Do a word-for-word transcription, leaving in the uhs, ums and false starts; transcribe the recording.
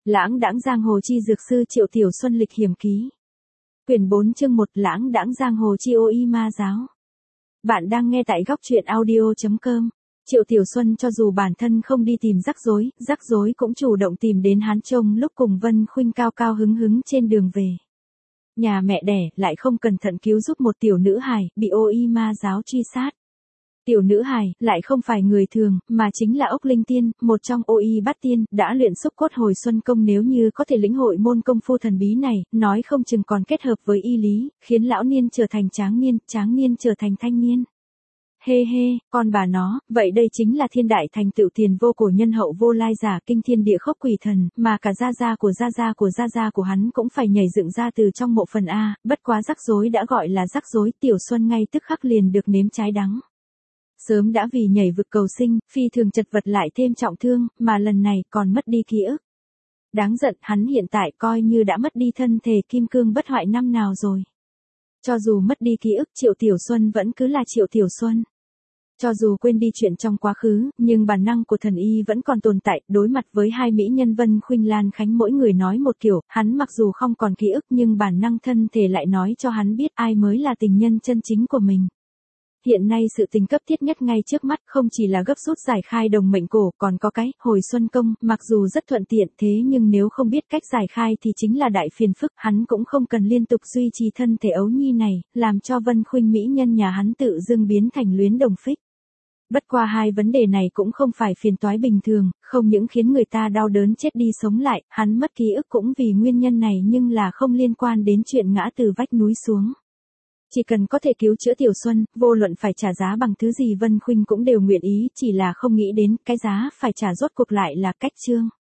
Lãng đãng giang hồ chi dược sư Triệu Tiểu Xuân lịch hiểm ký. Quyển bốn chương một Lãng đãng giang hồ chi ô y ma giáo. Bạn đang nghe tại góc truyện audio chấm com. Triệu Tiểu Xuân cho dù bản thân không đi tìm rắc rối, rắc rối cũng chủ động tìm đến hắn trông lúc cùng Vân Khuynh cao cao hứng hứng trên đường về. Nhà mẹ đẻ lại không cẩn thận cứu giúp một tiểu nữ hài bị ô y ma giáo truy sát. Tiểu nữ hài lại không phải người thường, mà chính là Ốc Linh Tiên, một trong ô y bát tiên, đã luyện xúc cốt hồi xuân công. Nếu như có thể lĩnh hội môn công phu thần bí này, nói không chừng còn kết hợp với y lý, khiến lão niên trở thành tráng niên, tráng niên trở thành thanh niên. Hê hê, con bà nó, vậy đây chính là thiên đại thành tựu tiền vô cổ nhân hậu vô lai giả kinh thiên địa khốc quỷ thần, mà cả gia gia của gia gia của gia gia của hắn cũng phải nhảy dựng ra từ trong mộ phần A, bất quá rắc rối đã gọi là rắc rối, Tiểu Xuân ngay tức khắc liền được nếm trái đắng. Sớm đã vì nhảy vực cầu sinh, phi thường chật vật lại thêm trọng thương, mà lần này còn mất đi ký ức. Đáng giận, hắn hiện tại coi như đã mất đi thân thể kim cương bất hoại năm nào rồi. Cho dù mất đi ký ức, Triệu Tiểu Xuân vẫn cứ là Triệu Tiểu Xuân. Cho dù quên đi chuyện trong quá khứ, nhưng bản năng của thần y vẫn còn tồn tại. Đối mặt với hai mỹ nhân Vân Khuynh Lan Khánh mỗi người nói một kiểu, hắn mặc dù không còn ký ức nhưng bản năng thân thể lại nói cho hắn biết ai mới là tình nhân chân chính của mình. Hiện nay sự tình cấp thiết nhất ngay trước mắt không chỉ là gấp rút giải khai đồng mệnh cổ, còn có cái hồi xuân công, mặc dù rất thuận tiện thế nhưng nếu không biết cách giải khai thì chính là đại phiền phức, hắn cũng không cần liên tục duy trì thân thể ấu nhi này, làm cho Vân Khuynh mỹ nhân nhà hắn tự dưng biến thành luyến đồng phích. Bất qua hai vấn đề này cũng không phải phiền toái bình thường, không những khiến người ta đau đớn chết đi sống lại, hắn mất ký ức cũng vì nguyên nhân này nhưng là không liên quan đến chuyện ngã từ vách núi xuống. Chỉ cần có thể cứu chữa Tiểu Xuân, vô luận phải trả giá bằng thứ gì Vân Khuynh cũng đều nguyện ý, chỉ là không nghĩ đến cái giá phải trả rốt cuộc lại là cách trương.